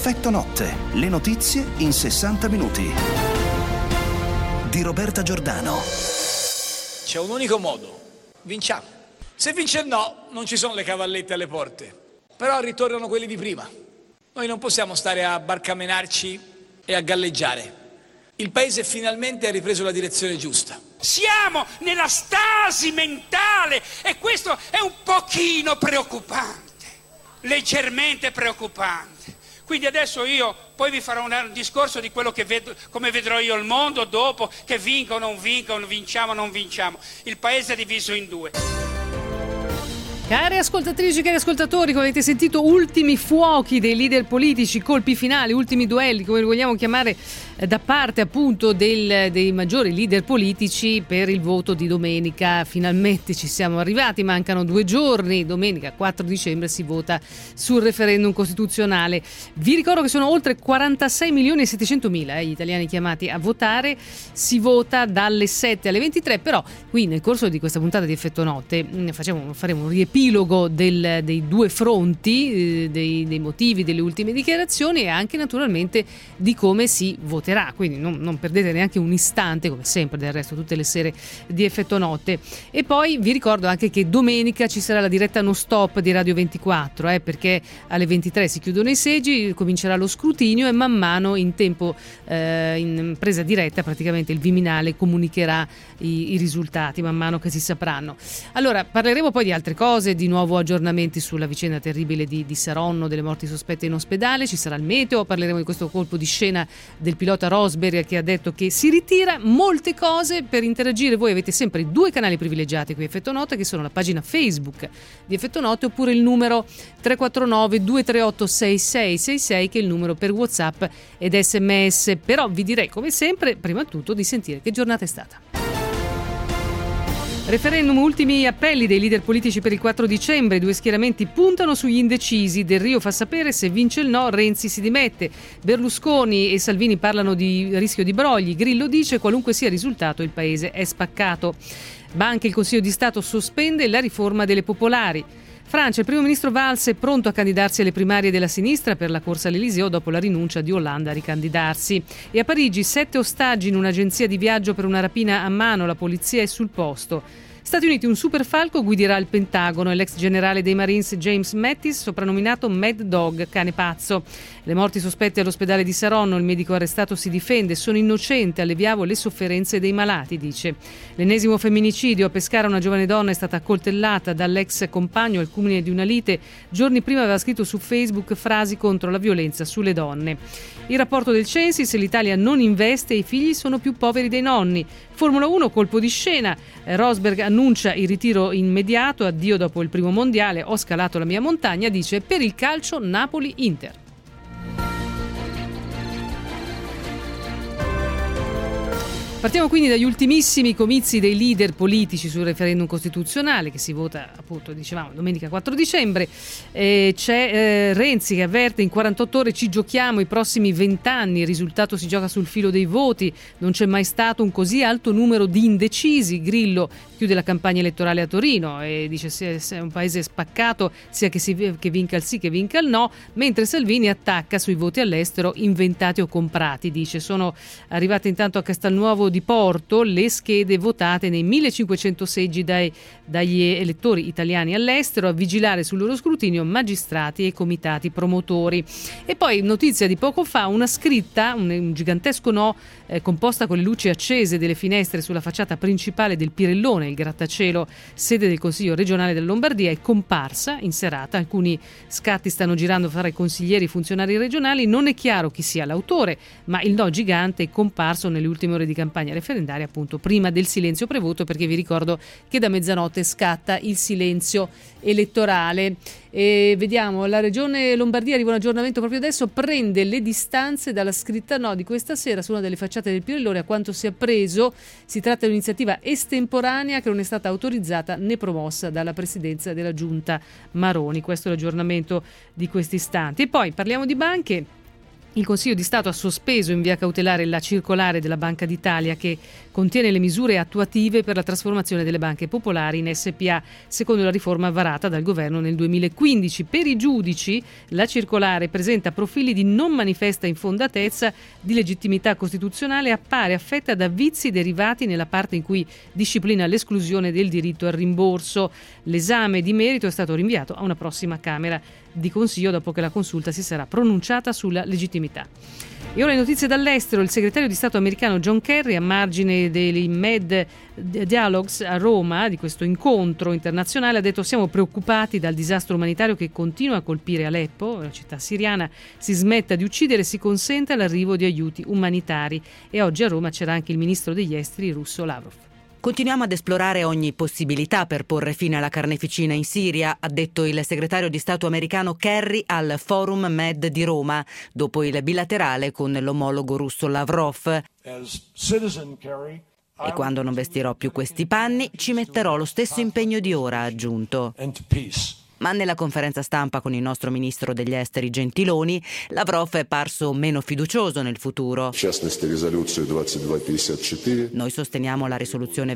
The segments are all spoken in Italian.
Effetto notte, le notizie in 60 minuti. Di Roberta Giordano. C'è un unico modo, vinciamo. Se vince il no, non ci sono le cavallette alle porte, però ritornano quelli di prima. Noi non possiamo stare a barcamenarci e a galleggiare. Il paese finalmente ha ripreso la direzione giusta. Siamo nella stasi mentale e questo è un pochino preoccupante, leggermente preoccupante. Quindi adesso io poi vi farò un discorso di quello che vedo, come vedrò io il mondo dopo, che vinco o non vinco, vinciamo o non vinciamo. Il paese è diviso in due. Cari ascoltatrici, cari ascoltatori, come avete sentito, ultimi fuochi dei leader politici, colpi finali, ultimi duelli, come li vogliamo chiamare, da parte appunto dei maggiori leader politici per il voto di domenica. Finalmente ci siamo arrivati, mancano 2 giorni, domenica 4 dicembre si vota sul referendum costituzionale. Vi ricordo che sono oltre 46.700.000 gli italiani chiamati a votare, si vota dalle 7 alle 23, però qui nel corso di questa puntata di Effetto Notte faremo un riepilogo dei 2 fronti, dei motivi delle ultime dichiarazioni e anche naturalmente di come si voterà. Quindi non perdete neanche un istante, come sempre del resto tutte le sere di Effetto Notte. E poi vi ricordo anche che domenica ci sarà la diretta non stop di Radio 24, perché alle 23 si chiudono i seggi, comincerà lo scrutinio e man mano in tempo in presa diretta praticamente il Viminale comunicherà i risultati man mano che si sapranno. Allora parleremo poi di altre cose, di nuovo aggiornamenti sulla vicenda terribile di Saronno, delle morti sospette in ospedale, ci sarà il meteo, parleremo di questo colpo di scena del pilota Rosberg che ha detto che si ritira, molte cose. Per interagire voi avete sempre 2 canali privilegiati qui Effetto Notte, che sono la pagina Facebook di Effetto Notte oppure il numero 349 238 6666 che è il numero per WhatsApp ed SMS. Però vi direi come sempre prima di tutto di sentire che giornata è stata. Referendum, ultimi appelli dei leader politici per il 4 dicembre. 2 schieramenti puntano sugli indecisi. Del Rio fa sapere se vince il no Renzi si dimette. Berlusconi e Salvini parlano di rischio di brogli. Grillo dice qualunque sia il risultato il paese è spaccato. Banche, il Consiglio di Stato sospende la riforma delle popolari. Francia, il primo ministro Valls è pronto a candidarsi alle primarie della sinistra per la corsa all'Eliseo dopo la rinuncia di Hollande a ricandidarsi. E a Parigi 7 ostaggi in un'agenzia di viaggio per una rapina a mano, la polizia è sul posto. Stati Uniti, un superfalco guiderà il Pentagono e l'ex generale dei Marines James Mattis, soprannominato Mad Dog, cane pazzo. Le morti sospette all'ospedale di Saronno, il medico arrestato si difende, sono innocente, alleviavo le sofferenze dei malati, dice. L'ennesimo femminicidio, a Pescara una giovane donna è stata accoltellata dall'ex compagno al culmine di una lite. Giorni prima aveva scritto su Facebook frasi contro la violenza sulle donne. Il rapporto del Censis, l'Italia non investe e i figli sono più poveri dei nonni. Formula 1, colpo di scena, Rosberg annuncia il ritiro immediato, addio dopo il primo mondiale, ho scalato la mia montagna, dice per il calcio Napoli-Inter. Partiamo quindi dagli ultimissimi comizi dei leader politici sul referendum costituzionale che si vota appunto, dicevamo, domenica 4 dicembre. C'è Renzi che avverte in 48 ore ci giochiamo i prossimi 20 anni, il risultato si gioca sul filo dei voti, non c'è mai stato un così alto numero di indecisi. Grillo chiude la campagna elettorale a Torino e dice se è un paese spaccato sia che vinca il sì che vinca il no, mentre Salvini attacca sui voti all'estero inventati o comprati, dice. Sono arrivate intanto a Castelnuovo di Porto le schede votate nei 1500 seggi dagli elettori italiani all'estero, a vigilare sul loro scrutinio magistrati e comitati promotori. E poi notizia di poco fa, una scritta, un gigantesco no composta con le luci accese delle finestre sulla facciata principale del Pirellone, il grattacielo sede del Consiglio regionale della Lombardia, è comparsa in serata. Alcuni scatti stanno girando fra i consiglieri e funzionari regionali, non è chiaro chi sia l'autore, ma il no gigante è comparso nelle ultime ore di campagna referendaria, appunto prima del silenzio prevoto, perché vi ricordo che da mezzanotte scatta il silenzio elettorale. E vediamo, la regione Lombardia, arriva un aggiornamento proprio adesso, prende le distanze dalla scritta no di questa sera su una delle facciate del Pirellone. A quanto si è appreso si tratta di un'iniziativa estemporanea che non è stata autorizzata né promossa dalla presidenza della giunta Maroni. Questo è l'aggiornamento di questi istanti. E poi parliamo di banche. Il Consiglio di Stato ha sospeso in via cautelare la circolare della Banca d'Italia che contiene le misure attuative per la trasformazione delle banche popolari in SpA, secondo la riforma varata dal governo nel 2015. Per i giudici la circolare presenta profili di non manifesta infondatezza di legittimità costituzionale e appare affetta da vizi derivati nella parte in cui disciplina l'esclusione del diritto al rimborso. L'esame di merito è stato rinviato a una prossima Camera di Consiglio dopo che la consulta si sarà pronunciata sulla legittimità. E ora le notizie dall'estero. Il segretario di Stato americano John Kerry, a margine dei Med Dialogues a Roma, di questo incontro internazionale, ha detto: siamo preoccupati dal disastro umanitario che continua a colpire Aleppo, la città siriana. Si smetta di uccidere e si consenta l'arrivo di aiuti umanitari. E oggi a Roma c'era anche il ministro degli esteri russo Lavrov. Continuiamo ad esplorare ogni possibilità per porre fine alla carneficina in Siria, ha detto il segretario di Stato americano Kerry al Forum Med di Roma, dopo il bilaterale con l'omologo russo Lavrov. E quando non vestirò più questi panni, ci metterò lo stesso impegno di ora, ha aggiunto. Ma nella conferenza stampa con il nostro ministro degli esteri Gentiloni, Lavrov è parso meno fiducioso nel futuro. Noi sosteniamo la risoluzione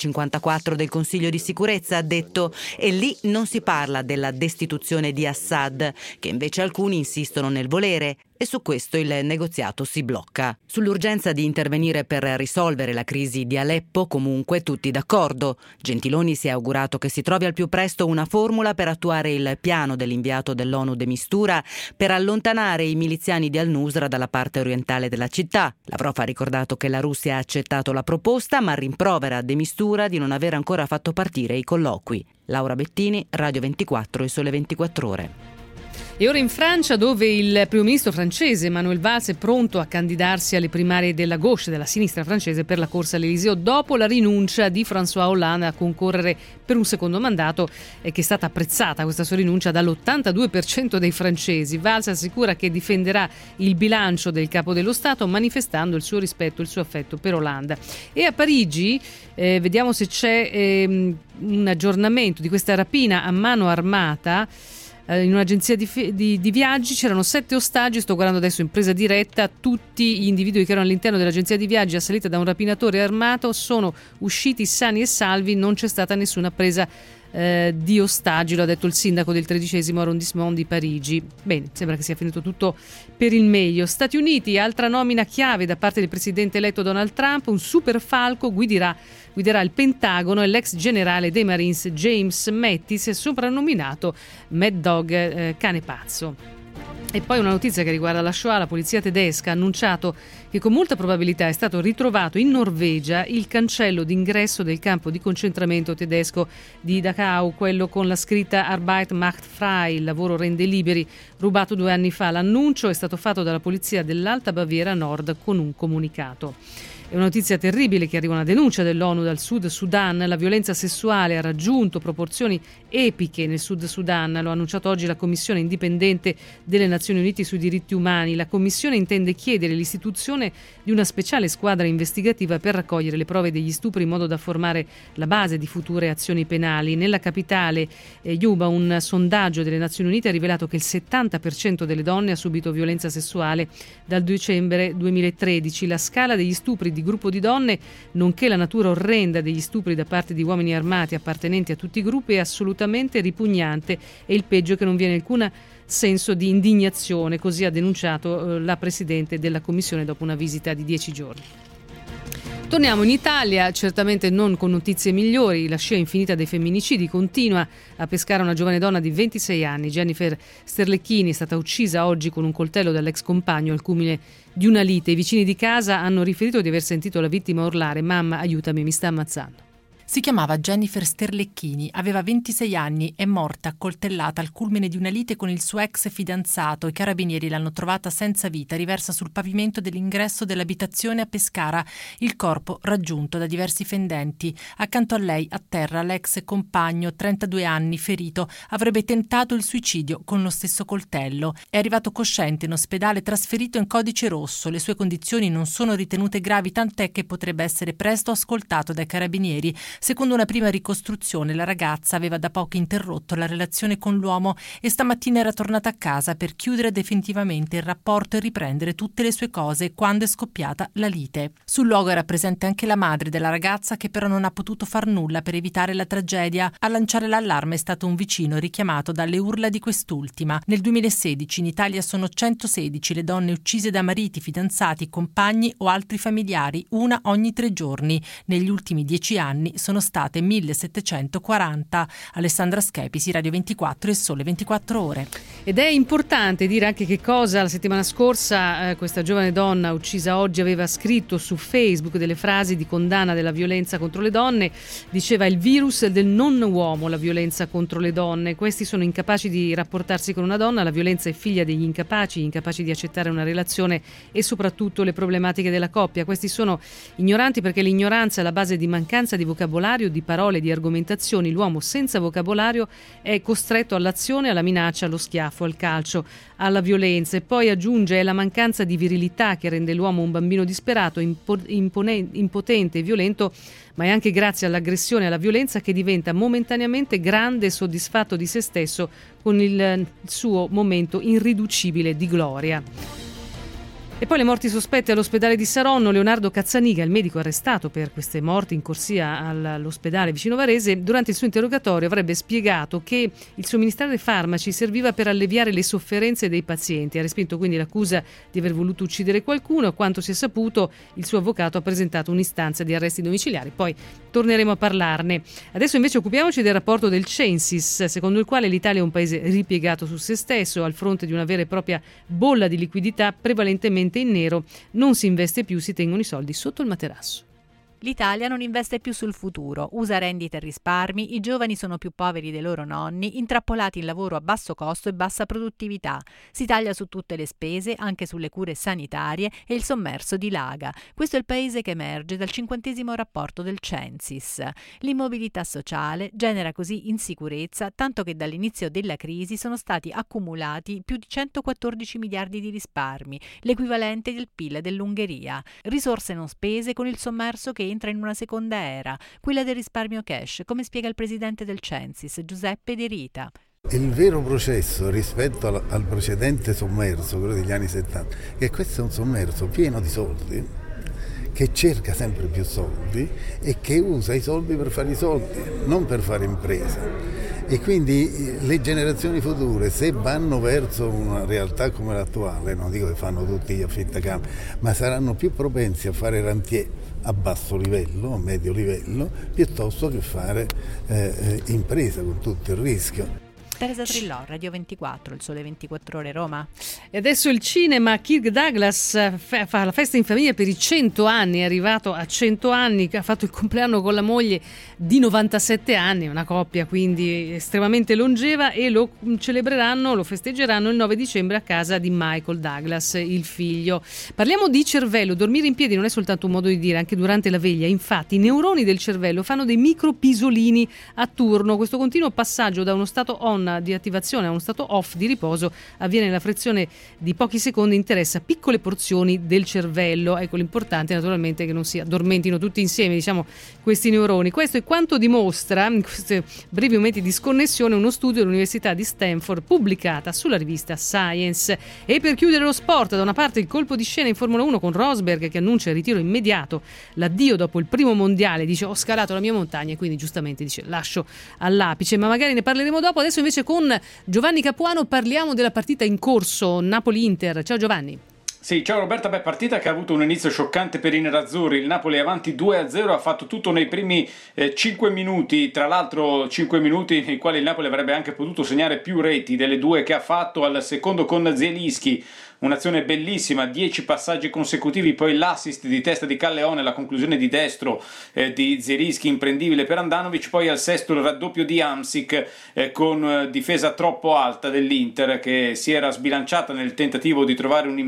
2254 del Consiglio di sicurezza, ha detto, e lì non si parla della destituzione di Assad, che invece alcuni insistono nel volere, e su questo il negoziato si blocca. Sull'urgenza di intervenire per risolvere la crisi di Aleppo, comunque tutti d'accordo. Gentiloni si è augurato che si trovi al più presto una formula per attuare il piano dell'inviato dell'ONU de Mistura per allontanare i miliziani di al-Nusra dalla parte orientale della città. Lavrov ha ricordato che la Russia ha accettato la proposta, ma rimprovera de Mistura di non aver ancora fatto partire i colloqui. Laura Bettini, Radio 24 e Sole 24 Ore. E ora in Francia, dove il primo ministro francese Manuel Valls è pronto a candidarsi alle primarie della gauche, della sinistra francese, per la corsa all'Eliseo, dopo la rinuncia di François Hollande a concorrere per un secondo mandato, che è stata apprezzata questa sua rinuncia dall'82% dei francesi. Valls assicura che difenderà il bilancio del capo dello Stato, manifestando il suo rispetto e il suo affetto per Hollande. E a Parigi, vediamo se c'è un aggiornamento di questa rapina a mano armata. In un'agenzia di viaggi c'erano 7 ostaggi. Sto guardando adesso in presa diretta. Tutti gli individui che erano all'interno dell'agenzia di viaggi assalita da un rapinatore armato sono usciti sani e salvi. Non c'è stata nessuna presa di ostaggi, lo ha detto il sindaco del 13° arrondissement di Parigi. Bene, sembra che sia finito tutto per il meglio. Stati Uniti, altra nomina chiave da parte del presidente eletto Donald Trump. Un super falco guiderà il Pentagono, e l'ex generale dei Marines James Mattis è soprannominato Mad Dog, cane pazzo. E poi una notizia che riguarda la Shoah. La polizia tedesca ha annunciato che con molta probabilità è stato ritrovato in Norvegia il cancello d'ingresso del campo di concentramento tedesco di Dachau, quello con la scritta Arbeit macht frei, il lavoro rende liberi, rubato 2 anni fa. L'annuncio è stato fatto dalla polizia dell'Alta Baviera Nord con un comunicato. È una notizia terribile che arriva una denuncia dell'ONU dal Sud Sudan. La violenza sessuale ha raggiunto proporzioni epiche nel Sud Sudan. Lo ha annunciato oggi la Commissione indipendente delle Nazioni Unite sui diritti umani. La Commissione intende chiedere l'istituzione di una speciale squadra investigativa per raccogliere le prove degli stupri in modo da formare la base di future azioni penali. Nella capitale Juba, un sondaggio delle Nazioni Unite ha rivelato che il 70% delle donne ha subito violenza sessuale dal dicembre 2013. La scala degli stupri di gruppo di donne, nonché la natura orrenda degli stupri da parte di uomini armati appartenenti a tutti i gruppi, è assolutamente ripugnante, e il peggio è che non viene alcun senso di indignazione, così ha denunciato la Presidente della Commissione dopo una visita di 10 giorni. Torniamo in Italia, certamente non con notizie migliori. La scia infinita dei femminicidi continua a pescare una giovane donna di 26 anni. Jennifer Sterlecchini è stata uccisa oggi con un coltello dall'ex compagno al culmine di una lite. I vicini di casa hanno riferito di aver sentito la vittima urlare: "Mamma, aiutami, mi sta ammazzando". Si chiamava Jennifer Sterlecchini, aveva 26 anni, è morta accoltellata al culmine di una lite con il suo ex fidanzato. I carabinieri l'hanno trovata senza vita, riversa sul pavimento dell'ingresso dell'abitazione a Pescara, il corpo raggiunto da diversi fendenti. Accanto a lei, a terra, l'ex compagno, 32 anni, ferito, avrebbe tentato il suicidio con lo stesso coltello. È arrivato cosciente in ospedale, trasferito in codice rosso. Le sue condizioni non sono ritenute gravi, tant'è che potrebbe essere presto ascoltato dai carabinieri. Secondo una prima ricostruzione, la ragazza aveva da poco interrotto la relazione con l'uomo e stamattina era tornata a casa per chiudere definitivamente il rapporto e riprendere tutte le sue cose quando è scoppiata la lite. Sul luogo era presente anche la madre della ragazza, che però non ha potuto far nulla per evitare la tragedia. A lanciare l'allarme è stato un vicino richiamato dalle urla di quest'ultima. Nel 2016 in Italia sono 116 le donne uccise da mariti, fidanzati, compagni o altri familiari, una ogni 3 giorni. Negli ultimi 10 anni sono state 1740. Alessandra Schepisi, Radio 24 e Sole 24 Ore. Ed è importante dire anche che cosa la settimana scorsa questa giovane donna uccisa oggi aveva scritto su Facebook, delle frasi di condanna della violenza contro le donne. Diceva: il virus del non uomo, la violenza contro le donne. Questi sono incapaci di rapportarsi con una donna, la violenza è figlia degli incapaci di accettare una relazione e soprattutto le problematiche della coppia. Questi sono ignoranti perché l'ignoranza è la base di mancanza di vocabolario, di parole, di argomentazioni. L'uomo senza vocabolario è costretto all'azione, alla minaccia, allo schiaffo, al calcio, alla violenza. E poi aggiunge: è la mancanza di virilità che rende l'uomo un bambino disperato, impotente e violento, ma è anche grazie all'aggressione e alla violenza che diventa momentaneamente grande e soddisfatto di se stesso con il suo momento irriducibile di gloria. E poi le morti sospette all'ospedale di Saronno. Leonardo Cazzaniga, il medico arrestato per queste morti in corsia all'ospedale vicino Varese, durante il suo interrogatorio avrebbe spiegato che il somministrare farmaci serviva per alleviare le sofferenze dei pazienti. Ha respinto quindi l'accusa di aver voluto uccidere qualcuno. A quanto si è saputo, il suo avvocato ha presentato un'istanza di arresti domiciliari. Poi torneremo a parlarne. Adesso invece occupiamoci del rapporto del Censis, secondo il quale l'Italia è un paese ripiegato su se stesso, al fronte di una vera e propria bolla di liquidità prevalentemente in nero. Non si investe più, si tengono i soldi sotto il materasso. L'Italia non investe più sul futuro, usa rendite e risparmi, i giovani sono più poveri dei loro nonni, intrappolati in lavoro a basso costo e bassa produttività. Si taglia su tutte le spese, anche sulle cure sanitarie, e il sommerso dilaga. Questo è il paese che emerge dal 50° rapporto del Censis. L'immobilità sociale genera così insicurezza, tanto che dall'inizio della crisi sono stati accumulati più di 114 miliardi di risparmi, l'equivalente del PIL dell'Ungheria. Risorse non spese con il sommerso che entra in una seconda era, quella del risparmio cash, come spiega il presidente del Censis, Giuseppe De Rita. Il vero processo rispetto al precedente sommerso, quello degli anni 70, è che questo è un sommerso pieno di soldi, che cerca sempre più soldi e che usa i soldi per fare i soldi, non per fare impresa. E quindi le generazioni future, se vanno verso una realtà come l'attuale, non dico che fanno tutti gli affittacamere, ma saranno più propensi a fare rentier a basso livello, a medio livello, piuttosto che fare impresa con tutto il rischio. Teresa Trillò, Radio 24, il Sole 24 Ore, Roma. E adesso il cinema. Kirk Douglas fa la festa in famiglia per i 100 anni, è arrivato a 100 anni, ha fatto il compleanno con la moglie di 97 anni, una coppia quindi estremamente longeva, e lo celebreranno, lo festeggeranno il 9 dicembre a casa di Michael Douglas, il figlio. Parliamo di cervello. Dormire in piedi non è soltanto un modo di dire, anche durante la veglia. Infatti i neuroni del cervello fanno dei micropisolini a turno. Questo continuo passaggio da uno stato on di attivazione a uno stato off di riposo avviene nella frazione di pochi secondi, interessa piccole porzioni del cervello. Ecco, l'importante naturalmente è che non si addormentino tutti insieme, diciamo, questi neuroni. Questo è quanto dimostra in questi brevi momenti di sconnessione uno studio dell'Università di Stanford pubblicata sulla rivista Science. E per chiudere lo sport, da una parte il colpo di scena in Formula 1 con Rosberg che annuncia il ritiro immediato, l'addio dopo il primo mondiale, dice ho scalato la mia montagna, e quindi giustamente dice lascio all'apice, ma magari ne parleremo dopo. Adesso invece con Giovanni Capuano parliamo della partita in corso Napoli-Inter. Ciao Giovanni. Sì, ciao Roberta. Partita che ha avuto un inizio scioccante per i nerazzurri. Il Napoli è avanti 2-0, ha fatto tutto nei primi 5 minuti, tra l'altro 5 minuti nei quali il Napoli avrebbe anche potuto segnare più reti delle due che ha fatto. Al secondo con Zielinski, un'azione bellissima, 10 passaggi consecutivi, poi l'assist di testa di Calleone, la conclusione di destro di Zielinski imprendibile per Andanovic, poi al sesto il raddoppio di Hamsik con difesa troppo alta dell'Inter che si era sbilanciata nel tentativo di trovare un immediato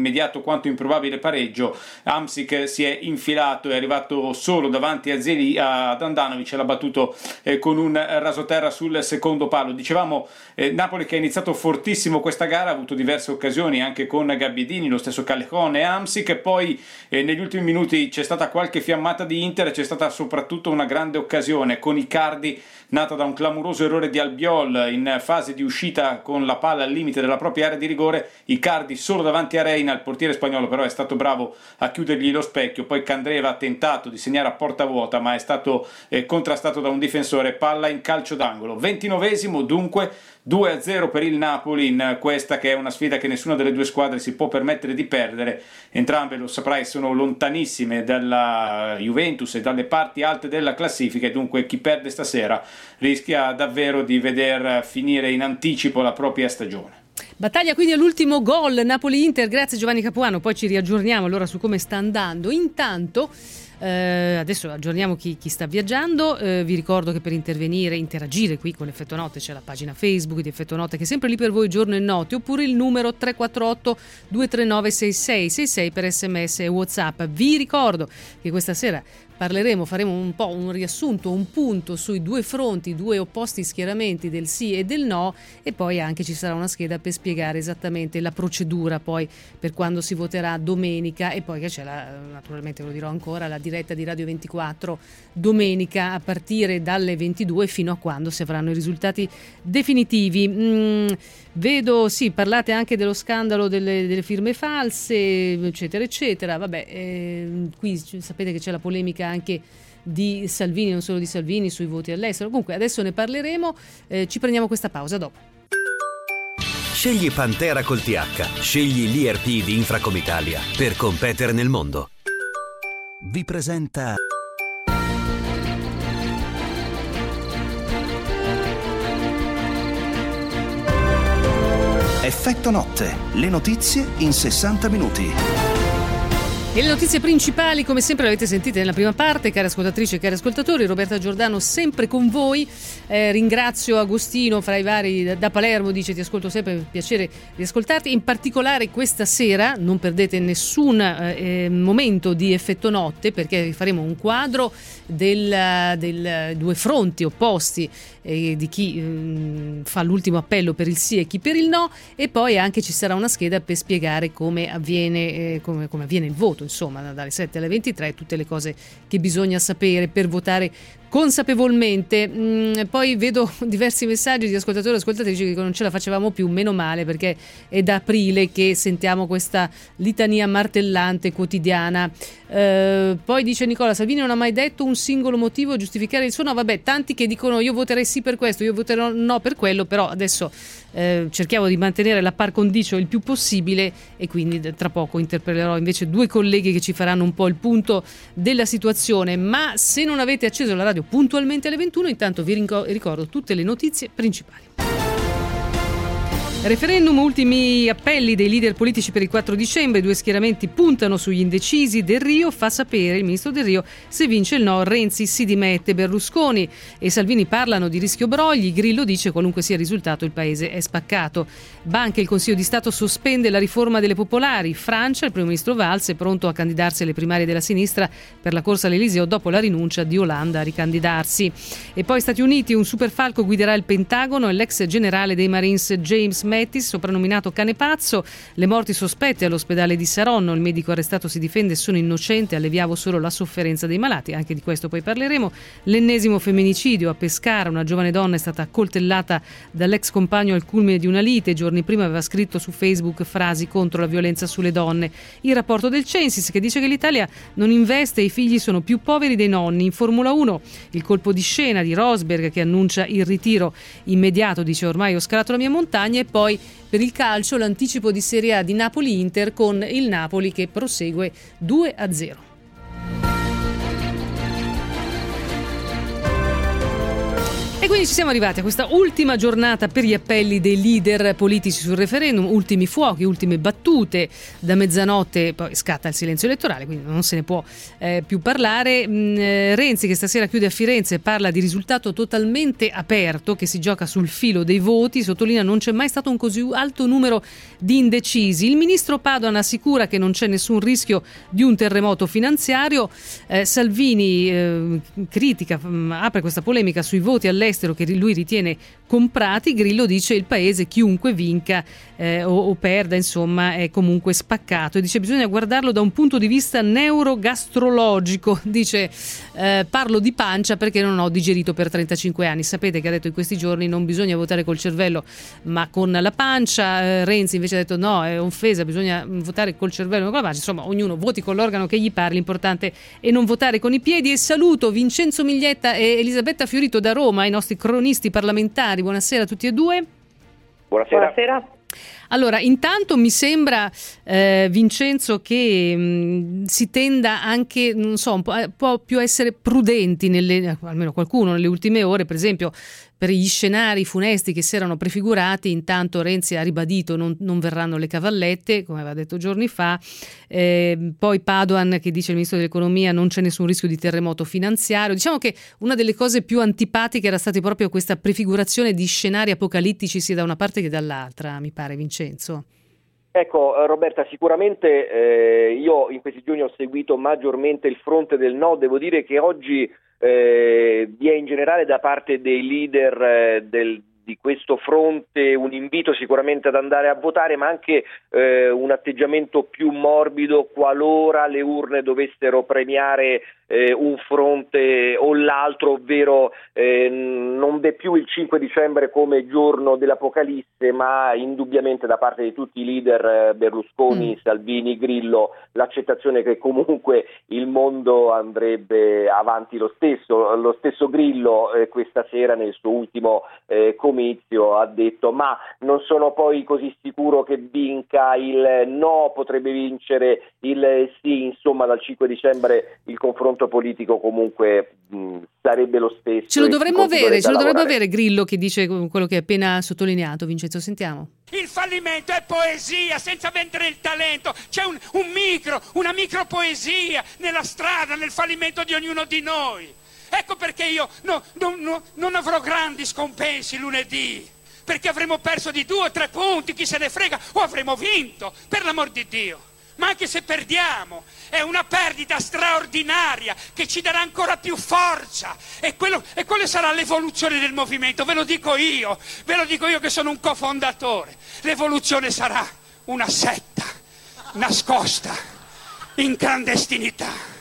quanto improbabile pareggio. Hamsik si è infilato, è arrivato solo davanti ad Andanovic e l'ha battuto con un rasoterra sul secondo palo. Dicevamo Napoli che ha iniziato fortissimo questa gara, ha avuto diverse occasioni anche con Gabbiadini, lo stesso Callejon e Hamsik, e poi negli ultimi minuti c'è stata qualche fiammata di Inter e c'è stata soprattutto una grande occasione con Icardi, nata da un clamoroso errore di Albiol in fase di uscita con la palla al limite della propria area di rigore. Icardi solo davanti a Reina, il portiere spagnolo però è stato bravo a chiudergli lo specchio. Poi Candreva ha tentato di segnare a porta vuota ma è stato contrastato da un difensore, palla in calcio d'angolo. 29esimo dunque, 2-0 per il Napoli in questa che è una sfida che nessuna delle due squadre si può permettere di perdere. Entrambe, lo saprai, sono lontanissime dalla Juventus e dalle parti alte della classifica, e dunque chi perde stasera rischia davvero di veder finire in anticipo la propria stagione. Battaglia quindi all'ultimo gol Napoli-Inter, grazie Giovanni Capuano, poi ci riaggiorniamo allora su come sta andando. Intanto adesso aggiorniamo chi sta viaggiando. Vi ricordo che per interagire qui con Effetto Notte c'è la pagina Facebook di Effetto Notte che è sempre lì per voi giorno e notte, oppure il numero 348 239 6666 per SMS e WhatsApp. Vi ricordo che questa sera faremo un po' un riassunto, un punto sui due fronti, due opposti schieramenti del sì e del no, e poi anche ci sarà una scheda per spiegare esattamente la procedura poi per quando si voterà domenica, e poi che c'è naturalmente ve lo dirò ancora, la diretta di Radio 24 domenica a partire dalle 22 fino a quando si avranno i risultati definitivi. Vedo, sì, parlate anche dello scandalo delle firme false, eccetera eccetera. Vabbè, qui sapete che c'è la polemica anche di Salvini, non solo di Salvini, sui voti all'estero. Comunque adesso ne parleremo, ci prendiamo questa pausa dopo. Scegli Pantera col TH, scegli l'IRP di Infracom Italia per competere nel mondo. Vi presenta Effetto Notte, le notizie in 60 minuti. E le notizie principali, come sempre, le avete sentite nella prima parte, cari ascoltatrici e cari ascoltatori. Roberta Giordano sempre con voi. Ringrazio Agostino fra i vari da Palermo, dice: ti ascolto sempre, è un piacere di ascoltarti. In particolare questa sera non perdete nessun momento di Effetto Notte, perché faremo un quadro del due fronti opposti di chi fa l'ultimo appello per il sì e chi per il no, e poi anche ci sarà una scheda per spiegare come avviene il voto, insomma, dalle 7 alle 23, tutte le cose che bisogna sapere per votare consapevolmente. Poi vedo diversi messaggi di ascoltatori e ascoltatrici che dicono: non ce la facevamo più, meno male, perché è da aprile che sentiamo questa litania martellante quotidiana. Poi dice Nicola: Salvini non ha mai detto un singolo motivo a giustificare il suo no. Vabbè, tanti che dicono io voterei sì per questo, io voterò no per quello, però adesso cerchiamo di mantenere la par condicio il più possibile, e quindi tra poco interpellerò invece due colleghi che ci faranno un po' il punto della situazione. Ma se non avete acceso la radio puntualmente alle 21, intanto vi ricordo tutte le notizie principali. Referendum, ultimi appelli dei leader politici per il 4 dicembre, due schieramenti puntano sugli indecisi. Del Rio fa sapere, il ministro Del Rio, se vince il no Renzi si dimette, Berlusconi e Salvini parlano di rischio brogli, Grillo dice qualunque sia il risultato il paese è spaccato. Banca, il Consiglio di Stato sospende la riforma delle popolari. Francia, il primo ministro Valls è pronto a candidarsi alle primarie della sinistra per la corsa all'Eliseo dopo la rinuncia di Hollande a ricandidarsi. E poi Stati Uniti, un superfalco guiderà il Pentagono e l'ex generale dei Marines James Mattis, soprannominato cane pazzo. Le morti sospette all'ospedale di Saronno, il medico arrestato si difende: sono innocente, alleviavo solo la sofferenza dei malati. Anche di questo poi parleremo. L'ennesimo femminicidio a Pescara, una giovane donna è stata accoltellata dall'ex compagno al culmine di una lite. Giorni prima aveva scritto su Facebook frasi contro la violenza sulle donne. Il rapporto del Censis che dice che l'Italia non investe e i figli sono più poveri dei nonni. In Formula 1 il colpo di scena di Rosberg che annuncia il ritiro immediato, dice ormai ho scalato la mia montagna. E poi per il calcio l'anticipo di Serie A di Napoli-Inter con il Napoli che prosegue 2-0. E quindi ci siamo arrivati a questa ultima giornata per gli appelli dei leader politici sul referendum, ultimi fuochi, ultime battute, da mezzanotte poi scatta il silenzio elettorale, quindi non se ne può più parlare. Renzi, che stasera chiude a Firenze, parla di risultato totalmente aperto che si gioca sul filo dei voti, sottolinea non c'è mai stato un così alto numero di indecisi. Il ministro Padoan assicura che non c'è nessun rischio di un terremoto finanziario. Salvini critica, apre questa polemica sui voti all'estero che lui ritiene comprati. Grillo dice il paese, chiunque vinca o perda, insomma, è comunque spaccato, e dice bisogna guardarlo da un punto di vista neurogastrologico. Dice parlo di pancia perché non ho digerito per 35 anni. Sapete che ha detto in questi giorni non bisogna votare col cervello ma con la pancia. Renzi invece ha detto no, è offesa, bisogna votare col cervello e con la pancia. Insomma, ognuno voti con l'organo che gli pare, l'importante è non votare con i piedi. E saluto Vincenzo Miglietta e Elisabetta Fiorito da Roma, i nostri cronisti parlamentari. Buonasera a tutti e due. Buonasera. Allora, intanto mi sembra, Vincenzo, che si tenda anche, non so, un po' più a essere prudenti, almeno qualcuno nelle ultime ore, per esempio per gli scenari funesti che si erano prefigurati. Intanto Renzi ha ribadito non verranno le cavallette, come aveva detto giorni fa. Poi Padoan che dice, il ministro dell'economia, non c'è nessun rischio di terremoto finanziario. Diciamo che una delle cose più antipatiche era stata proprio questa prefigurazione di scenari apocalittici sia da una parte che dall'altra, mi pare, Vincenzo. Ecco, Roberta, sicuramente io in questi giorni ho seguito maggiormente il fronte del no. Devo dire che oggi vi è in generale da parte dei leader di questo fronte un invito sicuramente ad andare a votare, ma anche un atteggiamento più morbido qualora le urne dovessero premiare un fronte o l'altro, ovvero non v'è più il 5 dicembre come giorno dell'Apocalisse, ma indubbiamente da parte di tutti i leader Berlusconi, Salvini, Grillo, l'accettazione che comunque il mondo andrebbe avanti lo stesso. Lo stesso Grillo questa sera nel suo ultimo comizio ha detto ma non sono poi così sicuro che vinca il no, potrebbe vincere il sì. Insomma, dal 5 dicembre il confronto politico comunque sarebbe lo stesso. Ce lo dovrebbe avere Grillo, che dice quello che hai appena sottolineato. Vincenzo, sentiamo. Il fallimento è poesia senza vendere il talento. C'è una micro poesia nella strada, nel fallimento di ognuno di noi. Ecco perché io non avrò grandi scompensi lunedì, perché avremo perso di 2 o 3 punti, chi se ne frega, o avremo vinto, per l'amor di Dio. Ma anche se perdiamo è una perdita straordinaria che ci darà ancora più forza, e quello sarà l'evoluzione del movimento. Ve lo dico io che sono un cofondatore. L'evoluzione sarà una setta nascosta in clandestinità.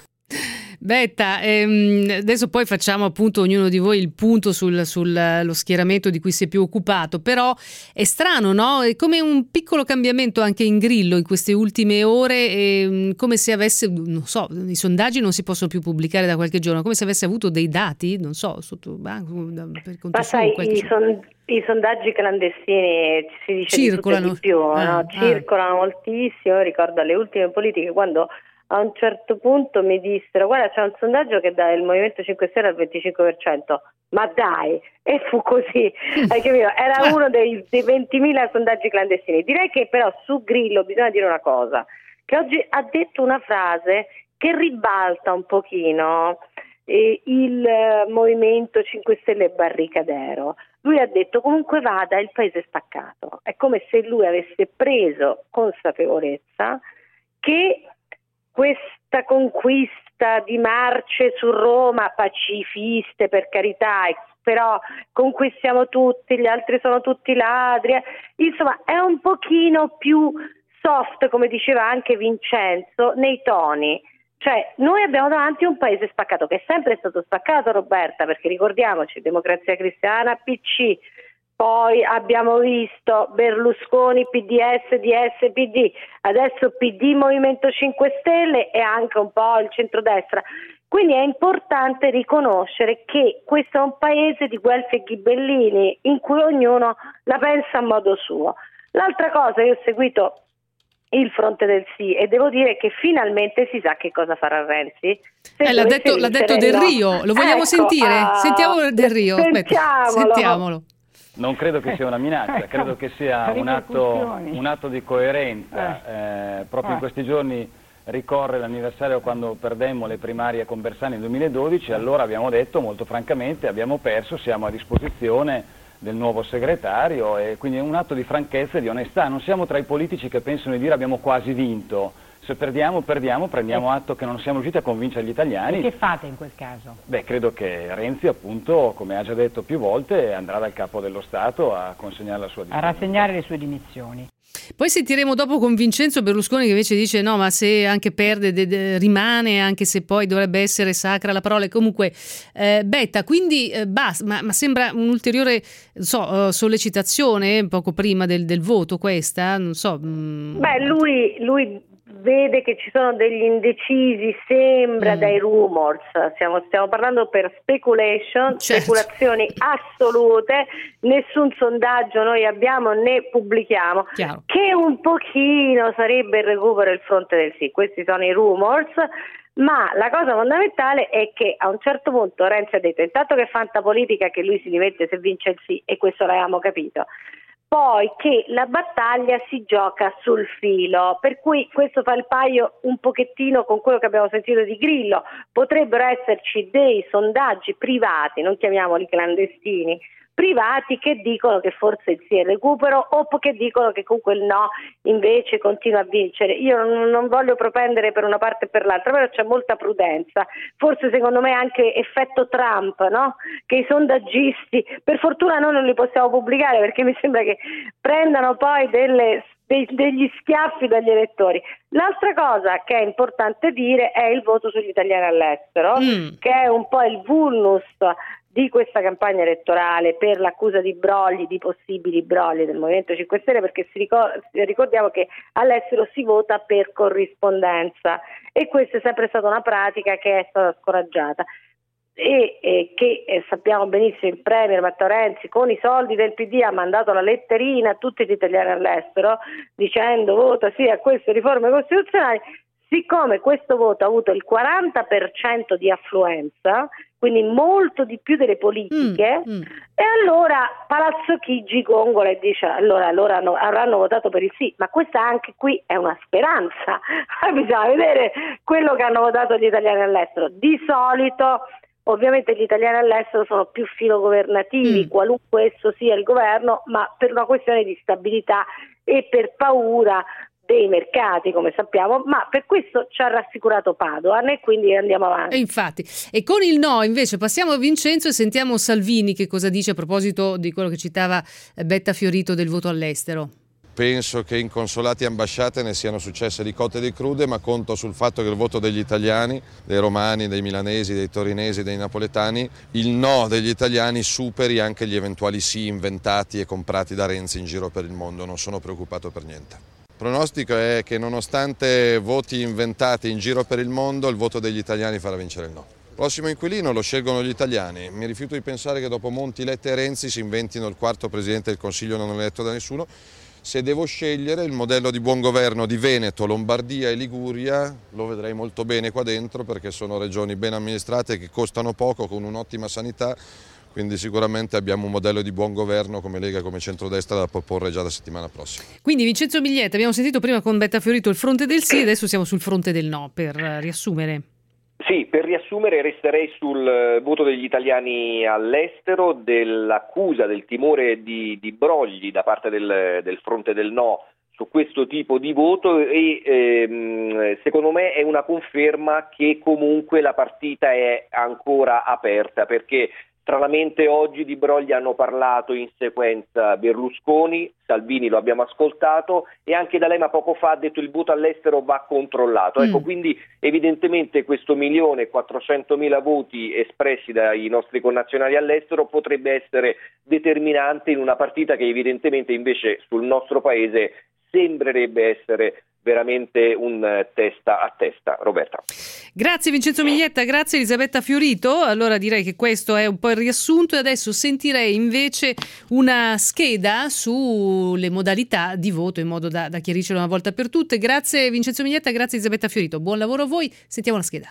Betta, adesso poi facciamo appunto ognuno di voi il punto sullo schieramento di cui si è più occupato, però è strano, no? È come un piccolo cambiamento anche in Grillo in queste ultime ore, come se avesse, non so, i sondaggi non si possono più pubblicare da qualche giorno, come se avesse avuto dei dati, non so, sotto banco, per conto suo. Ma sai, i sondaggi clandestini si dice circolano di più, no? Circolano moltissimo. Ricordo alle ultime politiche, quando a un certo punto mi dissero guarda, c'è un sondaggio che dà il Movimento 5 Stelle al 25%, ma dai, e fu così, hai capito? Era uno dei 20.000 sondaggi clandestini. Direi che però su Grillo bisogna dire una cosa, che oggi ha detto una frase che ribalta un pochino il Movimento 5 Stelle barricadero. Lui ha detto comunque vada, il paese è spaccato. È come se lui avesse preso consapevolezza che questa conquista di marce su Roma, pacifiste per carità, però conquistiamo tutti, gli altri sono tutti ladri, insomma è un pochino più soft, come diceva anche Vincenzo, nei toni. Cioè noi abbiamo davanti un paese spaccato, che è sempre stato spaccato, Roberta, perché ricordiamoci, Democrazia Cristiana, PC, poi abbiamo visto Berlusconi, PDS, DS, PD, adesso PD, Movimento 5 Stelle e anche un po' il centrodestra. Quindi è importante riconoscere che questo è un paese di guelfi e ghibellini in cui ognuno la pensa a modo suo. L'altra cosa, io ho seguito il fronte del sì, e devo dire che finalmente si sa che cosa farà Renzi. L'ha detto Del Rio, lo vogliamo sentire? Sentiamo Del Rio, sentiamolo. Non credo che sia una minaccia, credo che sia un atto di coerenza. Proprio in questi giorni ricorre l'anniversario quando perdemmo le primarie con Bersani nel 2012, allora abbiamo detto molto francamente abbiamo perso, siamo a disposizione del nuovo segretario, e quindi è un atto di franchezza e di onestà. Non siamo tra i politici che pensano di dire abbiamo quasi vinto. Se perdiamo, prendiamo atto che non siamo riusciti a convincere gli italiani. E che fate in quel caso? Beh, credo che Renzi, appunto, come ha già detto più volte, andrà dal capo dello Stato a consegnare la sua dimissione. A rassegnare le sue dimissioni. Poi sentiremo dopo con Vincenzo Berlusconi che invece dice no, ma se anche perde rimane, anche se poi dovrebbe essere sacra la parola. E comunque Betta, quindi basta, ma sembra un'ulteriore sollecitazione poco prima del voto questa, non so. Beh, lui vede che ci sono degli indecisi, sembra dai rumors, stiamo parlando per speculazioni assolute, nessun sondaggio noi abbiamo né pubblichiamo. Chiaro. Che un pochino sarebbe il recupero del fronte del sì, questi sono i rumors, ma la cosa fondamentale è che a un certo punto Renzi ha detto intanto che fantapolitica, che lui si dimette se vince il sì, e questo l'avevamo capito. Poi che la battaglia si gioca sul filo, per cui questo fa il paio un pochettino con quello che abbiamo sentito di Grillo. Potrebbero esserci dei sondaggi privati, non chiamiamoli clandestini, privati, che dicono che forse il sì è il recupero, o che dicono che comunque il no invece continua a vincere. Io non voglio propendere per una parte e per l'altra, però c'è molta prudenza, forse secondo me anche effetto Trump, no? Che i sondaggisti, per fortuna noi non li possiamo pubblicare perché mi sembra che prendano poi degli schiaffi dagli elettori. L'altra cosa che è importante dire è il voto sugli italiani all'estero, che è un po' il vulnus di questa campagna elettorale per l'accusa di brogli, di possibili brogli del Movimento 5 Stelle, perché ricordiamo che all'estero si vota per corrispondenza, e questa è sempre stata una pratica che è stata scoraggiata. E che sappiamo benissimo il premier Matteo Renzi con i soldi del PD ha mandato la letterina a tutti gli italiani all'estero dicendo vota sì a queste riforme costituzionali. Siccome questo voto ha avuto il 40% di affluenza, quindi molto di più delle politiche, e allora Palazzo Chigi gongola e dice allora avranno votato per il sì, ma questa anche qui è una speranza. Bisogna vedere quello che hanno votato gli italiani all'estero. Di solito ovviamente gli italiani all'estero sono più filogovernativi, qualunque esso sia il governo, ma per una questione di stabilità e per paura dei mercati, come sappiamo, ma per questo ci ha rassicurato Padoan e quindi andiamo avanti. E infatti, e con il no invece passiamo a Vincenzo e sentiamo Salvini che cosa dice a proposito di quello che citava Betta Fiorito del voto all'estero. Penso che in consolati e ambasciate ne siano successe di cotte e di crude, ma conto sul fatto che il voto degli italiani, dei romani, dei milanesi, dei torinesi, dei napoletani, il no degli italiani superi anche gli eventuali sì inventati e comprati da Renzi in giro per il mondo. Non sono preoccupato per niente. Il pronostico è che nonostante voti inventati in giro per il mondo, il voto degli italiani farà vincere il no. Il prossimo inquilino lo scelgono gli italiani. Mi rifiuto di pensare che dopo Monti, Letta e Renzi si inventino il quarto presidente del Consiglio non eletto da nessuno. Se devo scegliere il modello di buon governo di Veneto, Lombardia e Liguria, lo vedrei molto bene qua dentro perché sono regioni ben amministrate che costano poco con un'ottima sanità. Quindi sicuramente abbiamo un modello di buon governo come Lega e come centrodestra da proporre già la settimana prossima. Quindi Vincenzo Miglietta, abbiamo sentito prima con Betta Fiorito il fronte del sì, adesso siamo sul fronte del no, per riassumere. Sì, per riassumere resterei sul voto degli italiani all'estero, dell'accusa, del timore di brogli da parte del fronte del no su questo tipo di voto e secondo me è una conferma che comunque la partita è ancora aperta, perché stranamente oggi di brogli hanno parlato in sequenza Berlusconi, Salvini lo abbiamo ascoltato e anche D'Alema poco fa ha detto il voto all'estero va controllato. Ecco, quindi evidentemente questo 1.400.000 voti espressi dai nostri connazionali all'estero potrebbe essere determinante in una partita che evidentemente invece sul nostro paese sembrerebbe essere veramente un testa a testa. Roberta. Grazie Vincenzo Miglietta, grazie Elisabetta Fiorito. Allora direi che questo è un po' il riassunto e adesso sentirei invece una scheda sulle modalità di voto in modo da chiarircelo una volta per tutte. Grazie Vincenzo Miglietta, grazie Elisabetta Fiorito. Buon lavoro a voi, sentiamo la scheda.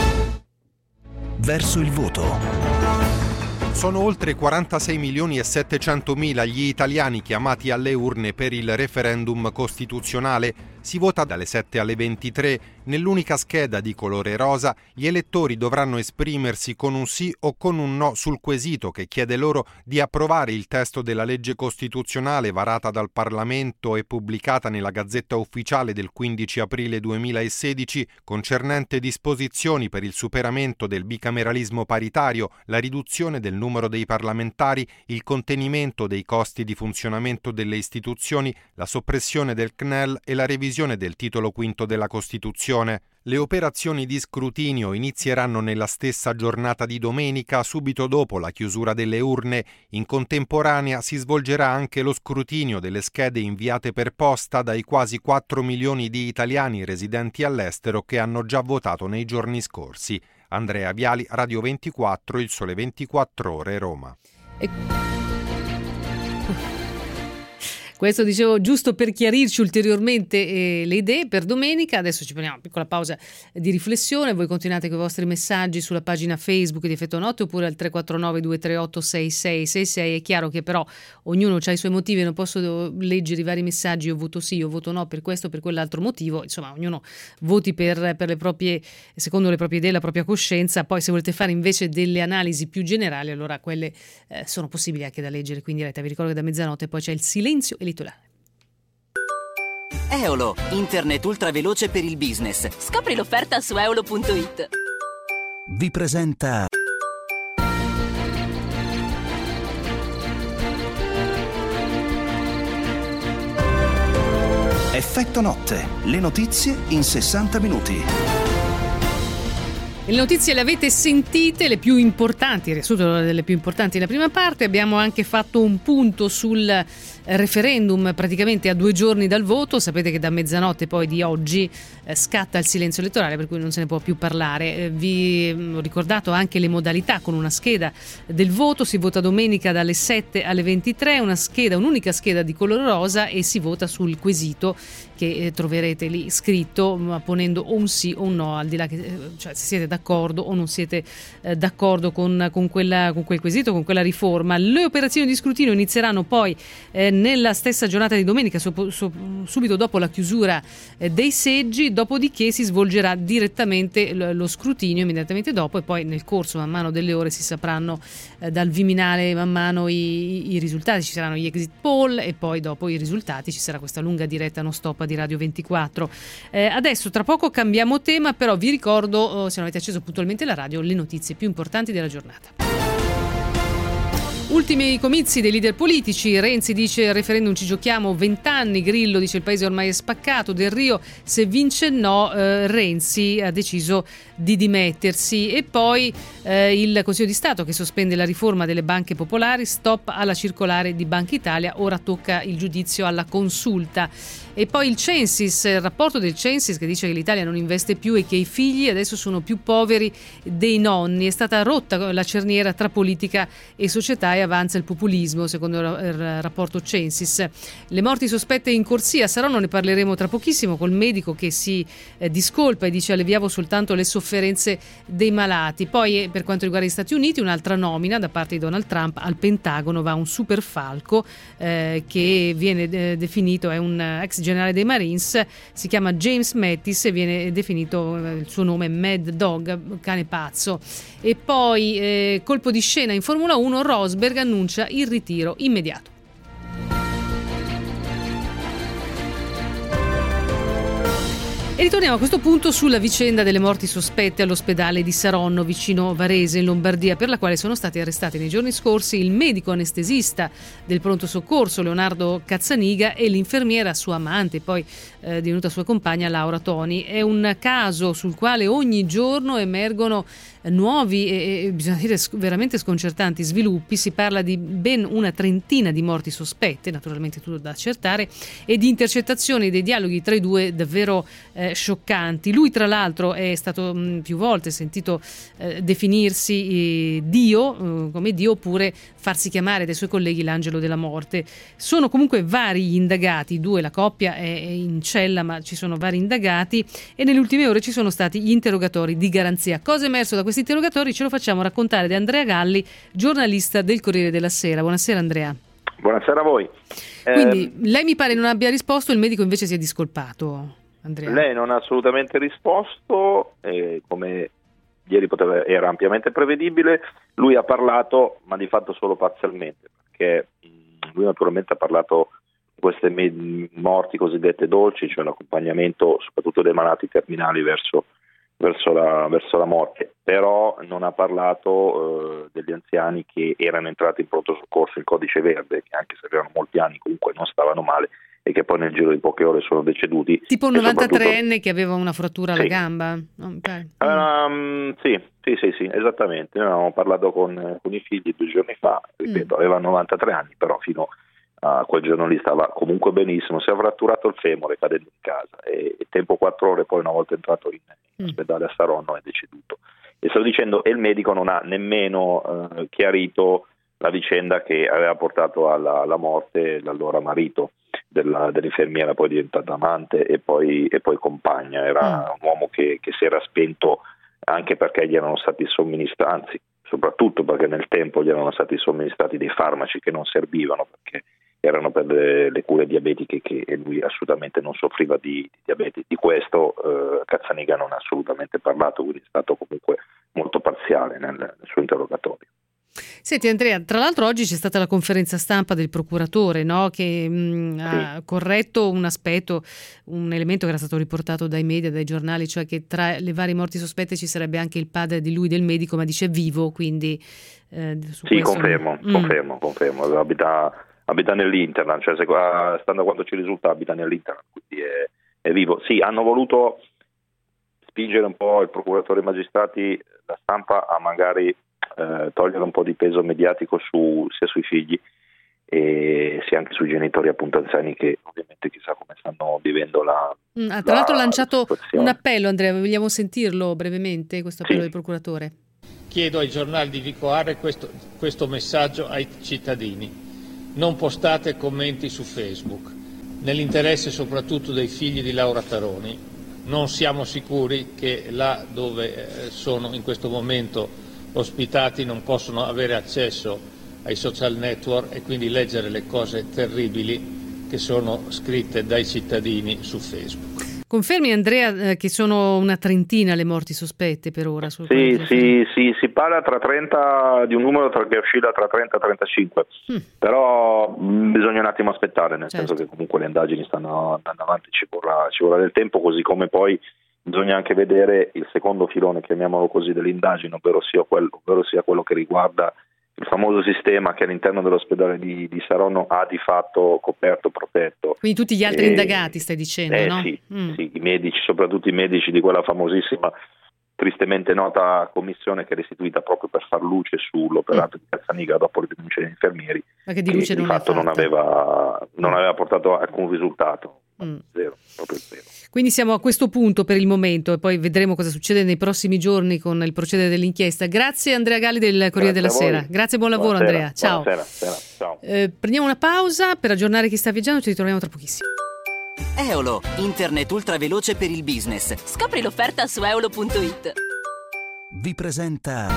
Verso il voto. Sono oltre 46 milioni e 700 mila gli italiani chiamati alle urne per il referendum costituzionale. Si vota dalle 7 alle 23. Nell'unica scheda di colore rosa, gli elettori dovranno esprimersi con un sì o con un no sul quesito che chiede loro di approvare il testo della legge costituzionale varata dal Parlamento e pubblicata nella Gazzetta Ufficiale del 15 aprile 2016, concernente disposizioni per il superamento del bicameralismo paritario, la riduzione del numero dei parlamentari, il contenimento dei costi di funzionamento delle istituzioni, la soppressione del CNEL e la revisione del titolo V della Costituzione. Le operazioni di scrutinio inizieranno nella stessa giornata di domenica, subito dopo la chiusura delle urne. In contemporanea si svolgerà anche lo scrutinio delle schede inviate per posta dai quasi 4 milioni di italiani residenti all'estero che hanno già votato nei giorni scorsi. Andrea Viali, Radio 24, Il Sole 24 Ore, Roma. Questo dicevo giusto per chiarirci ulteriormente le idee per domenica. Adesso ci prendiamo una piccola pausa di riflessione. Voi continuate con i vostri messaggi sulla pagina Facebook di Effetto Notte oppure al 349 238 6666. È chiaro che però ognuno ha i suoi motivi, non posso leggere i vari messaggi, io voto sì, io voto no per questo o per quell'altro motivo. Insomma, ognuno voti per le proprie, secondo le proprie idee, la propria coscienza. Poi se volete fare invece delle analisi più generali, allora quelle sono possibili anche da leggere qui in diretta. Vi ricordo che da mezzanotte poi c'è il silenzio elettorale. Eolo, internet ultraveloce per il business. Scopri l'offerta su eolo.it. Vi presenta Effetto Notte, le notizie in 60 minuti. Le notizie le avete sentite, le più importanti, il riassunto delle più importanti nella prima parte. Abbiamo anche fatto un punto sul referendum praticamente a 2 giorni dal voto. Sapete che da mezzanotte poi di oggi scatta il silenzio elettorale, per cui non se ne può più parlare. Vi ho ricordato anche le modalità con una scheda del voto. Si vota domenica dalle 7 alle 23, un'unica scheda di colore rosa, e si vota sul quesito che troverete lì scritto, ponendo o un sì o un no, al di là che, cioè, se siete d'accordo o non siete d'accordo con quel quesito, con quella riforma. Le operazioni di scrutinio inizieranno poi nella stessa giornata di domenica, subito dopo la chiusura dei seggi, dopodiché si svolgerà direttamente lo scrutinio immediatamente dopo, e poi nel corso man mano delle ore si sapranno dal Viminale man mano i risultati. Ci saranno gli exit poll e poi dopo i risultati ci sarà questa lunga diretta non stop di Radio 24. Adesso tra poco cambiamo tema, però vi ricordo, se non avete acceso puntualmente la radio, le notizie più importanti della giornata. Ultimi comizi dei leader politici. Renzi dice il referendum ci giochiamo 20 anni, Grillo dice il paese ormai è spaccato, Del Rio se vince no, Renzi ha deciso di dimettersi. E poi il Consiglio di Stato che sospende la riforma delle banche popolari, stop alla circolare di Banca Italia, ora tocca il giudizio alla Consulta. E poi il Censis, il rapporto del Censis che dice che l'Italia non investe più e che i figli adesso sono più poveri dei nonni. È stata rotta la cerniera tra politica e società e avanza il populismo, secondo il rapporto Censis. Le morti sospette in corsia saranno, ne parleremo tra pochissimo, col medico che si discolpa e dice alleviavo soltanto le sofferenze dei malati. Poi per quanto riguarda gli Stati Uniti, un'altra nomina da parte di Donald Trump al Pentagono, va un super falco che viene definito, è un ex generale dei Marines, si chiama James Mattis e viene definito, il suo nome è Mad Dog, cane pazzo. E poi colpo di scena in Formula 1, Rosberg annuncia il ritiro immediato. E ritorniamo a questo punto sulla vicenda delle morti sospette all'ospedale di Saronno, vicino Varese, in Lombardia, per la quale sono stati arrestati nei giorni scorsi il medico anestesista del pronto soccorso Leonardo Cazzaniga e l'infermiera sua amante, poi divenuta sua compagna, Laura Toni. È un caso sul quale ogni giorno emergono nuovi e bisogna dire veramente sconcertanti sviluppi. Si parla di ben una trentina di morti sospette, naturalmente tutto da accertare, e di intercettazioni dei dialoghi tra i due davvero scioccanti. Lui tra l'altro è stato più volte sentito definirsi Dio, come Dio, oppure farsi chiamare dai suoi colleghi l'angelo della morte. Sono comunque vari gli indagati, la coppia è in cella, ma ci sono vari indagati, e nelle ultime ore ci sono stati gli interrogatori di garanzia. Cosa è emerso da questi interrogatori ce lo facciamo raccontare da Andrea Galli, giornalista del Corriere della Sera. Buonasera Andrea. Buonasera a voi. Quindi lei mi pare non abbia risposto, il medico invece si è discolpato, Andrea. Lei non ha assolutamente risposto, come ieri era ampiamente prevedibile. Lui ha parlato, ma di fatto solo parzialmente, perché lui naturalmente ha parlato di queste morti cosiddette dolci, cioè l'accompagnamento soprattutto dei malati terminali verso la morte, però non ha parlato degli anziani che erano entrati in pronto soccorso in codice verde, che anche se avevano molti anni comunque non stavano male e che poi nel giro di poche ore sono deceduti. Tipo un 93enne che aveva una frattura alla gamba? Sì, esattamente. Noi avevamo parlato con i figli 2 giorni fa, ripeto, aveva 93 anni, però fino a quel giorno lì stava comunque benissimo, si è fratturato il femore cadendo in casa e tempo 4 ore poi, una volta entrato in ospedale a Saronno, è deceduto. E stavo dicendo, e il medico non ha nemmeno chiarito la vicenda che aveva portato alla morte l'allora marito dell'infermiera, poi diventata amante e poi compagna. Era un uomo che si era spento anche perché gli erano stati somministrati, anzi soprattutto perché nel tempo gli erano stati somministrati dei farmaci che non servivano, perché erano per le cure diabetiche, che lui assolutamente non soffriva di diabete. Di questo Cazzaniga non ha assolutamente parlato, quindi è stato comunque molto parziale nel suo interrogatorio. Senti Andrea, tra l'altro oggi c'è stata la conferenza stampa del procuratore, no? Che ha corretto un aspetto, un elemento che era stato riportato dai media, dai giornali, cioè che tra le varie morti sospette ci sarebbe anche il padre di lui, del medico, ma dice vivo, quindi sì, confermo, abita nell'Interland, cioè stando a quanto ci risulta abita nell'Interland, quindi è vivo. Sì, hanno voluto spingere un po' il procuratore e i magistrati, la stampa, a magari togliere un po' di peso mediatico sia sui figli e sia anche sui genitori appunto anziani, che ovviamente chissà come stanno vivendo tra l'altro ha lanciato un appello, Andrea, vogliamo sentirlo brevemente, questo appello del procuratore? Chiedo ai giornali di veicolare questo messaggio ai cittadini: non postate commenti su Facebook, nell'interesse soprattutto dei figli di Laura Taroni. Non siamo sicuri che là dove sono in questo momento ospitati non possono avere accesso ai social network e quindi leggere le cose terribili che sono scritte dai cittadini su Facebook. Confermi Andrea che sono una trentina le morti sospette per ora? Sì, si parla di un numero che oscilla tra 30 e 35, però bisogna un attimo aspettare, nel senso che comunque le indagini stanno andando avanti, ci vorrà del tempo, così come poi bisogna anche vedere il secondo filone, chiamiamolo così, dell'indagine, ovvero sia quello che riguarda il famoso sistema che all'interno dell'ospedale di Saronno ha di fatto coperto, protetto. Quindi tutti gli altri indagati, stai dicendo, no? Sì, i medici, soprattutto i medici di quella famosissima, tristemente nota commissione che era istituita proprio per far luce sull'operato di Cazzaniga dopo le denunce degli infermieri, ma che di fatto non aveva portato alcun risultato. Zero, proprio zero. Quindi siamo a questo punto per il momento e poi vedremo cosa succede nei prossimi giorni con il procedere dell'inchiesta. Grazie Andrea Galli del Corriere della Sera. Grazie, buon lavoro. Buonasera, Andrea. Ciao. Ciao. Prendiamo una pausa per aggiornare chi sta viaggiando, ci ritorniamo tra pochissimo. Eolo, internet ultra veloce per il business. Scopri l'offerta su eolo.it. Vi presenta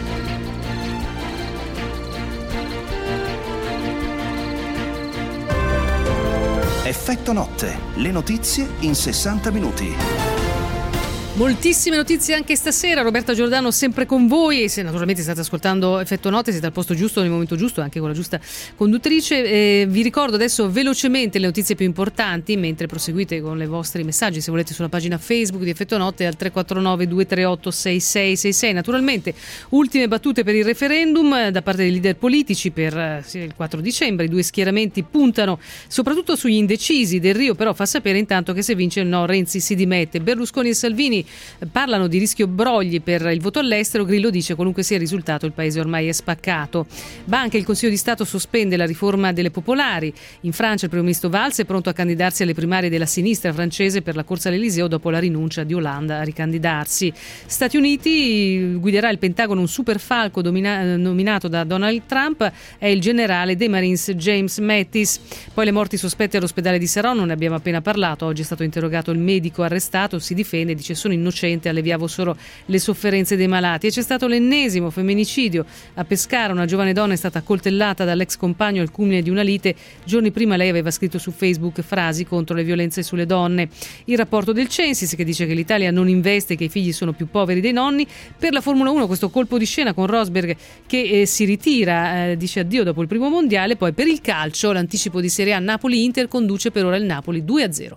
Effetto Notte, le notizie in 60 minuti. Moltissime notizie anche stasera. Roberta Giordano sempre con voi, e se naturalmente state ascoltando Effetto Notte siete al posto giusto nel momento giusto, anche con la giusta conduttrice. Vi ricordo adesso velocemente le notizie più importanti mentre proseguite con i vostri messaggi, se volete, sulla pagina Facebook di Effetto Notte al 349 238 6666. Naturalmente ultime battute per il referendum da parte dei leader politici per il 4 dicembre. I due schieramenti puntano soprattutto sugli indecisi. Del Rio però fa sapere intanto che se vince il no Renzi si dimette. Berlusconi e Salvini parlano di rischio brogli per il voto all'estero. Grillo dice: qualunque sia il risultato, il paese ormai è spaccato. Banca, il Consiglio di Stato sospende la riforma delle popolari. In Francia il primo ministro Valls è pronto a candidarsi alle primarie della sinistra francese per la corsa all'Eliseo dopo la rinuncia di Hollande a ricandidarsi. Stati Uniti, guiderà il Pentagono un super falco nominato da Donald Trump, è il generale dei Marines James Mattis. Poi le morti sospette all'ospedale di Saronno, ne abbiamo appena parlato. Oggi è stato interrogato il medico arrestato, si difende, dice: sono innocente, alleviavo solo le sofferenze dei malati. E c'è stato l'ennesimo femminicidio a Pescara, una giovane donna è stata coltellata dall'ex compagno al culmine di una lite. Giorni prima lei aveva scritto su Facebook frasi contro le violenze sulle donne. Il rapporto del Censis che dice che l'Italia non investe, che i figli sono più poveri dei nonni. Per la Formula 1 questo colpo di scena con Rosberg che si ritira, dice addio dopo il primo mondiale. Poi per il calcio l'anticipo di Serie A Napoli-Inter, conduce per ora il Napoli 2-0.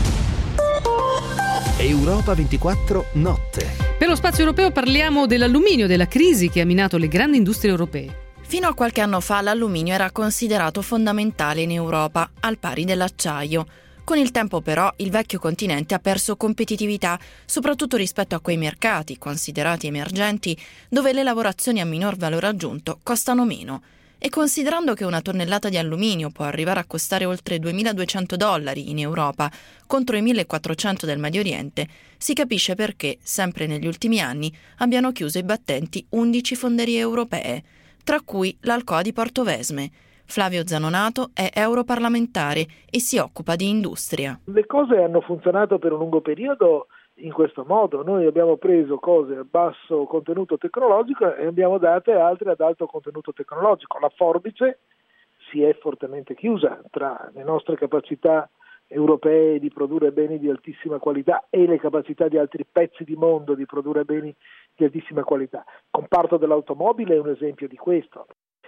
Europa 24 notte. Per lo spazio europeo parliamo dell'alluminio, della crisi che ha minato le grandi industrie europee. Fino a qualche anno fa l'alluminio era considerato fondamentale in Europa, al pari dell'acciaio. Con il tempo però il vecchio continente ha perso competitività, soprattutto rispetto a quei mercati, considerati emergenti, dove le lavorazioni a minor valore aggiunto costano meno. E considerando che una tonnellata di alluminio può arrivare a costare oltre $2.200 in Europa, contro i 1.400 del Medio Oriente, si capisce perché, sempre negli ultimi anni, abbiano chiuso i battenti 11 fonderie europee, tra cui l'Alcoa di Portovesme. Flavio Zanonato è europarlamentare e si occupa di industria. Le cose hanno funzionato per un lungo periodo in questo modo. Noi abbiamo preso cose a basso contenuto tecnologico e abbiamo date altre ad alto contenuto tecnologico. La forbice si è fortemente chiusa tra le nostre capacità europee di produrre beni di altissima qualità e le capacità di altri pezzi di mondo di produrre beni di altissima qualità. Il comparto dell'automobile è un esempio di questo.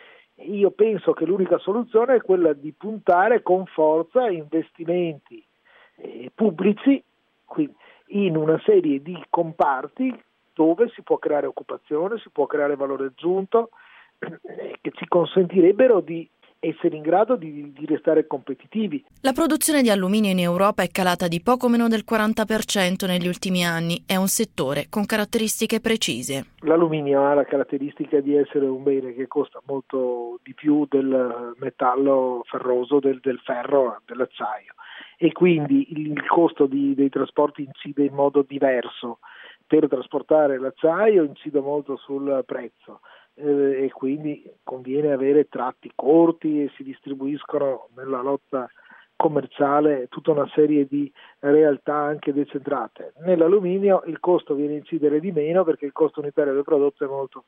Io penso che l'unica soluzione è quella di puntare con forza investimenti pubblici, quindi in una serie di comparti dove si può creare occupazione, si può creare valore aggiunto, che ci consentirebbero di essere in grado di restare competitivi. La produzione di alluminio in Europa è calata di poco meno del 40% negli ultimi anni. È un settore con caratteristiche precise. L'alluminio ha la caratteristica di essere un bene che costa molto di più del metallo ferroso, del ferro, dell'acciaio, e quindi il costo dei trasporti incide in modo diverso. Per trasportare l'acciaio incide molto sul prezzo. E quindi conviene avere tratti corti e si distribuiscono nella lotta commerciale tutta una serie di realtà anche decentrate. Nell'alluminio il costo viene a incidere di meno perché il costo unitario del prodotto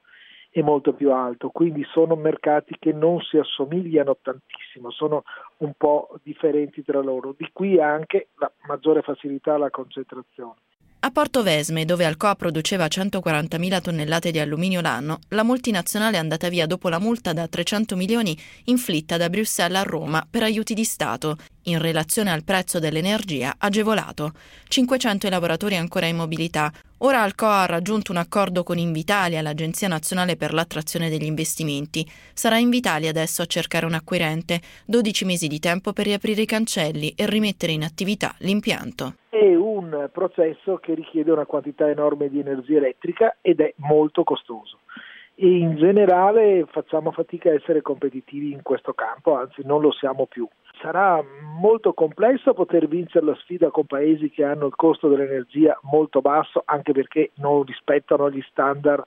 è molto più alto, quindi sono mercati che non si assomigliano tantissimo, sono un po' differenti tra loro, di qui anche la maggiore facilità alla concentrazione. A Portovesme, dove Alcoa produceva 140.000 tonnellate di alluminio l'anno, la multinazionale è andata via dopo la multa da 300 milioni inflitta da Bruxelles a Roma per aiuti di Stato, in relazione al prezzo dell'energia agevolato. 500 i lavoratori ancora in mobilità. Ora Alcoa ha raggiunto un accordo con Invitalia, l'Agenzia Nazionale per l'Attrazione degli Investimenti. Sarà Invitalia adesso a cercare un acquirente, 12 mesi di tempo per riaprire i cancelli e rimettere in attività l'impianto. È un processo che richiede una quantità enorme di energia elettrica ed è molto costoso. E in generale facciamo fatica a essere competitivi in questo campo, anzi non lo siamo più. Sarà molto complesso poter vincere la sfida con paesi che hanno il costo dell'energia molto basso, anche perché non rispettano gli standard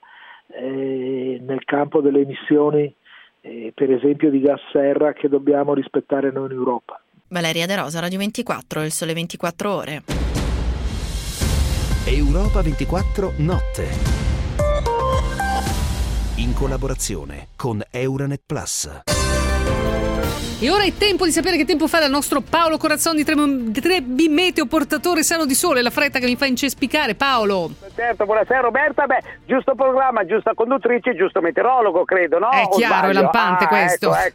nel campo delle emissioni, per esempio di gas serra, che dobbiamo rispettare noi in Europa. Valeria De Rosa, Radio 24, Il Sole 24 Ore. Europa 24 notte. In collaborazione con Euronet Plus. E ora è tempo di sapere che tempo fa dal nostro Paolo Corazzon di Trebi Meteo, portatore sano di sole. La fretta che mi fa incespicare, Paolo. Certo, buonasera Roberta. Giusto programma, giusta conduttrice, giusto meteorologo, credo, no? È chiaro, è lampante questo. Ecco.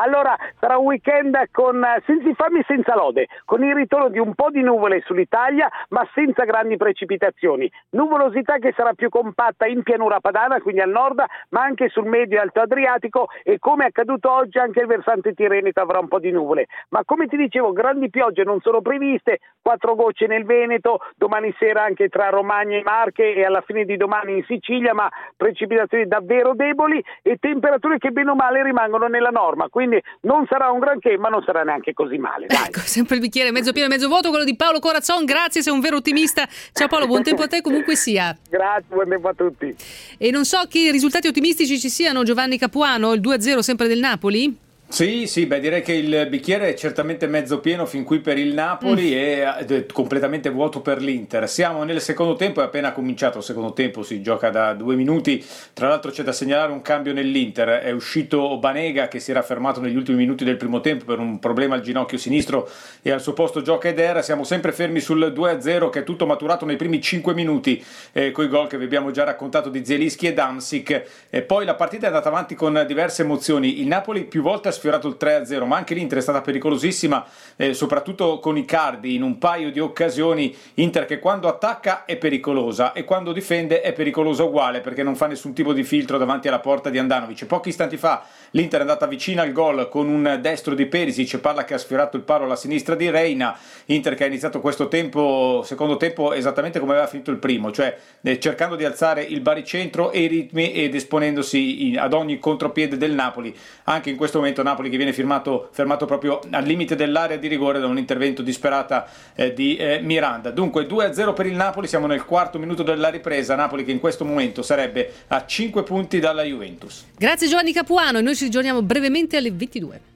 Allora sarà un weekend senza infamia e senza lode, con il ritorno di un po' di nuvole sull'Italia, ma senza grandi precipitazioni. Nuvolosità che sarà più compatta in pianura padana, quindi al nord, ma anche sul medio e alto Adriatico, e come è accaduto oggi anche il versante tirrenico avrà un po' di nuvole. Ma come ti dicevo, grandi piogge non sono previste, 4 gocce nel Veneto, domani sera anche tra Romagna e Marche e alla fine di domani in Sicilia, ma precipitazioni davvero deboli e temperature che bene o male rimangono nella norma, quindi non sarà un granché, ma non sarà neanche così male. Dai. Ecco, sempre il bicchiere mezzo pieno e mezzo vuoto, quello di Paolo Corazzon. Grazie, sei un vero ottimista. Ciao Paolo, buon tempo a te comunque sia. Grazie, buon tempo a tutti. E non so che risultati ottimistici ci siano. Giovanni Capuano, il 2-0 sempre del Napoli? Sì, direi che il bicchiere è certamente mezzo pieno fin qui per il Napoli e completamente vuoto per l'Inter. Siamo nel secondo tempo, è appena cominciato il secondo tempo, si gioca da 2 minuti. Tra l'altro c'è da segnalare un cambio nell'Inter, è uscito Banega che si era fermato negli ultimi minuti del primo tempo per un problema al ginocchio sinistro e al suo posto gioca Eder. Siamo sempre fermi sul 2-0 che è tutto maturato nei primi 5 minuti coi gol che vi abbiamo già raccontato di Zielinski e Damsic. E poi la partita è andata avanti con diverse emozioni. Il Napoli più volte ha sfiorato il 3-0, ma anche l'Inter è stata pericolosissima, soprattutto con Icardi in un paio di occasioni. Inter che quando attacca è pericolosa e quando difende è pericolosa uguale, perché non fa nessun tipo di filtro davanti alla porta di Handanovic. Pochi istanti fa l'Inter è andata vicina al gol con un destro di Perisic, palla che ha sfiorato il palo alla sinistra di Reina. Inter che ha iniziato questo secondo tempo esattamente come aveva finito il primo, cioè cercando di alzare il baricentro e i ritmi ed esponendosi ad ogni contropiede del Napoli. Anche in questo momento Napoli che viene fermato proprio al limite dell'area di rigore da un intervento disperata di Miranda. Dunque 2-0 per il Napoli, siamo nel 4° minuto della ripresa. Napoli che in questo momento sarebbe a 5 punti dalla Juventus. Grazie Giovanni Capuano, e noi ci ritorniamo brevemente alle 22.